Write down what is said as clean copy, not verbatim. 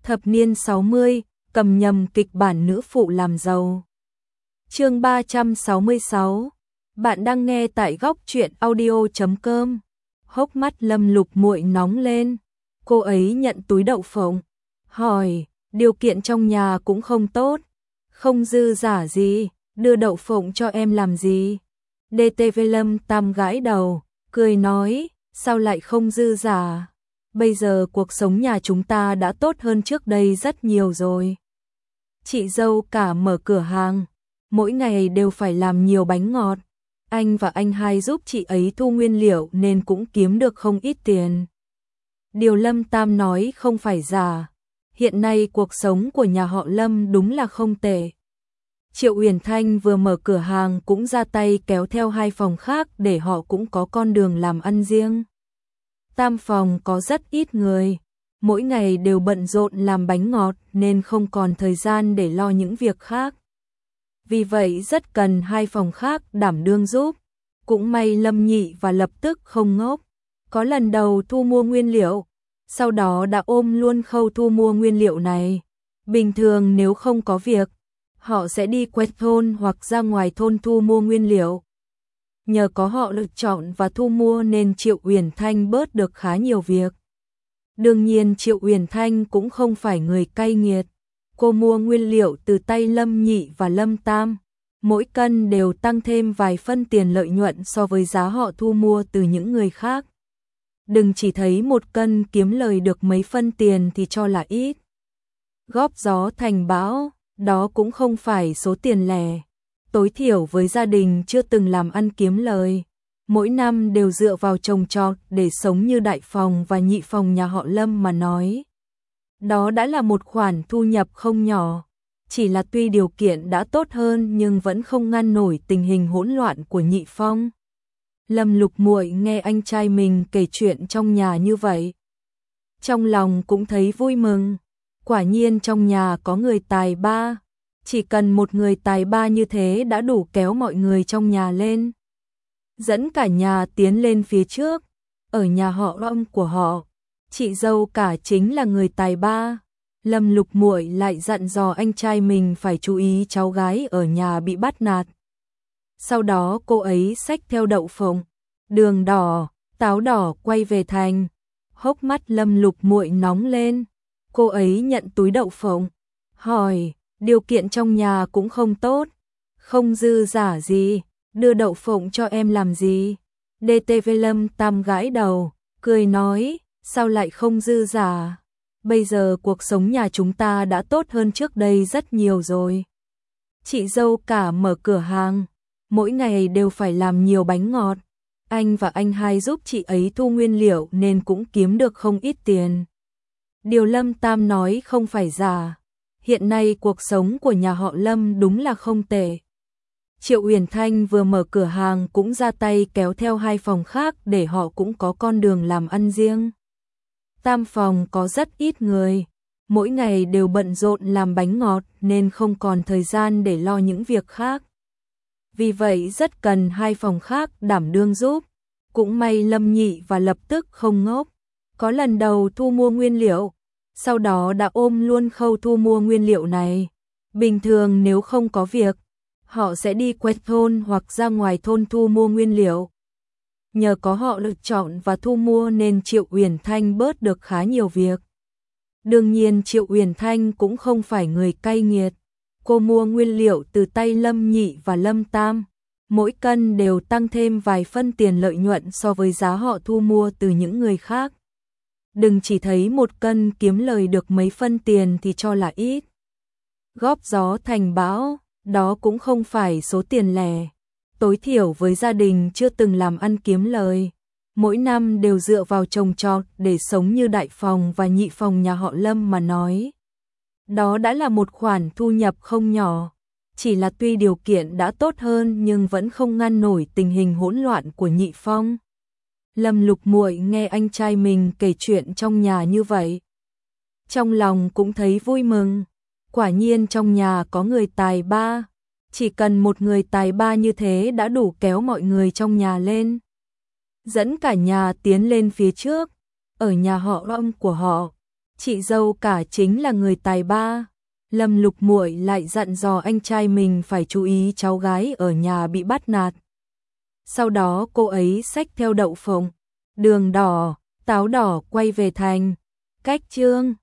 Thập niên 60, cầm nhầm kịch bản nữ phụ làm giàu. Chương 366. Bạn đang nghe tại góc truyện audio.com. Hốc mắt Lâm Lục Muội nóng lên. Cô ấy nhận túi đậu phộng, hỏi, điều kiện trong nhà cũng không tốt, không dư giả gì, đưa đậu phộng cho em làm gì? DTV Lâm Tam gãi đầu, cười nói, sao lại không dư giả? Bây giờ cuộc sống nhà chúng ta đã tốt hơn trước đây rất nhiều rồi. Chị dâu cả mở cửa hàng, mỗi ngày đều phải làm nhiều bánh ngọt. Anh và anh hai giúp chị ấy thu nguyên liệu nên cũng kiếm được không ít tiền. Điều Lâm Tam nói không phải giả. Hiện nay cuộc sống của nhà họ Lâm đúng là không tệ. Triệu Uyển Thanh vừa mở cửa hàng cũng ra tay kéo theo hai phòng khác để họ cũng có con đường làm ăn riêng. Tam phòng có rất ít người, mỗi ngày đều bận rộn làm bánh ngọt nên không còn thời gian để lo những việc khác. Vì vậy rất cần hai phòng khác đảm đương giúp. Cũng may Lâm Nhị và lập tức không ngốc. Có lần đầu thu mua nguyên liệu, sau đó đã ôm luôn khâu thu mua nguyên liệu này. Bình thường nếu không có việc, họ sẽ đi quét thôn hoặc ra ngoài thôn thu mua nguyên liệu. Nhờ có họ lựa chọn và thu mua nên Triệu Uyển Thanh bớt được khá nhiều việc. Đương nhiên Triệu Uyển Thanh cũng không phải người cay nghiệt. Cô mua nguyên liệu từ tay Lâm Nhị và Lâm Tam. Mỗi cân đều tăng thêm vài phân tiền lợi nhuận so với giá họ thu mua từ những người khác. Đừng chỉ thấy một cân kiếm lời được mấy phân tiền thì cho là ít. Góp gió thành bão, đó cũng không phải số tiền lẻ. Tối thiểu với gia đình chưa từng làm ăn kiếm lời, mỗi năm đều dựa vào trồng trọt để sống như đại phòng và nhị phòng nhà họ Lâm mà nói. Đó đã là một khoản thu nhập không nhỏ, chỉ là tuy điều kiện đã tốt hơn nhưng vẫn không ngăn nổi tình hình hỗn loạn của nhị phong. Lâm Lục Muội nghe anh trai mình kể chuyện trong nhà như vậy, trong lòng cũng thấy vui mừng. Quả nhiên trong nhà có người tài ba, chỉ cần một người tài ba như thế đã đủ kéo mọi người trong nhà lên, dẫn cả nhà tiến lên phía trước. Ở nhà họ ông của họ, chị dâu cả chính là người tài ba. Lâm Lục Muội lại dặn dò anh trai mình phải chú ý cháu gái ở nhà bị bắt nạt. Sau đó cô ấy xách theo đậu phộng, đường đỏ, táo đỏ quay về thành. Hốc mắt Lâm Lục Muội nóng lên. Cô ấy nhận túi đậu phộng, hỏi, điều kiện trong nhà cũng không tốt, không dư giả gì, đưa đậu phộng cho em làm gì? DTV Lâm Tam gãi đầu, cười nói, sao lại không dư giả? Bây giờ cuộc sống nhà chúng ta đã tốt hơn trước đây rất nhiều rồi. Chị dâu cả mở cửa hàng, mỗi ngày đều phải làm nhiều bánh ngọt. Anh và anh hai giúp chị ấy thu nguyên liệu nên cũng kiếm được không ít tiền. Điều Lâm Tam nói không phải giả. Hiện nay cuộc sống của nhà họ Lâm đúng là không tệ. Triệu Uyển Thanh vừa mở cửa hàng cũng ra tay kéo theo hai phòng khác để họ cũng có con đường làm ăn riêng. Tam phòng có rất ít người, mỗi ngày đều bận rộn làm bánh ngọt nên không còn thời gian để lo những việc khác. Vì vậy rất cần hai phòng khác đảm đương giúp. Cũng may Lâm Nhị và lập tức không ngốc. Có lần đầu thu mua nguyên liệu, sau đó đã ôm luôn khâu thu mua nguyên liệu này. Bình thường nếu không có việc, họ sẽ đi quét thôn hoặc ra ngoài thôn thu mua nguyên liệu. Nhờ có họ lựa chọn và thu mua nên Triệu Uyển Thanh bớt được khá nhiều việc. Đương nhiên Triệu Uyển Thanh cũng không phải người cay nghiệt. Cô mua nguyên liệu từ tay Lâm Nhị và Lâm Tam. Mỗi cân đều tăng thêm vài phân tiền lợi nhuận so với giá họ thu mua từ những người khác. Đừng chỉ thấy một cân kiếm lời được mấy phân tiền thì cho là ít. Góp gió thành bão, đó cũng không phải số tiền lẻ. Tối thiểu với gia đình chưa từng làm ăn kiếm lời, mỗi năm đều dựa vào trồng trọt để sống như đại phòng và nhị phòng nhà họ Lâm mà nói. Đó đã là một khoản thu nhập không nhỏ, chỉ là tuy điều kiện đã tốt hơn nhưng vẫn không ngăn nổi tình hình hỗn loạn của nhị phong. Lâm Lục Muội nghe anh trai mình kể chuyện trong nhà như vậy, trong lòng cũng thấy vui mừng. Quả nhiên trong nhà có người tài ba, chỉ cần một người tài ba như thế đã đủ kéo mọi người trong nhà lên, dẫn cả nhà tiến lên phía trước. Ở nhà họ ông của họ, chị dâu cả chính là người tài ba. Lâm Lục muội lại dặn dò anh trai mình phải chú ý cháu gái ở nhà bị bắt nạt. Sau đó cô ấy xách theo đậu phộng, đường đỏ, táo đỏ quay về thành Cách Chương.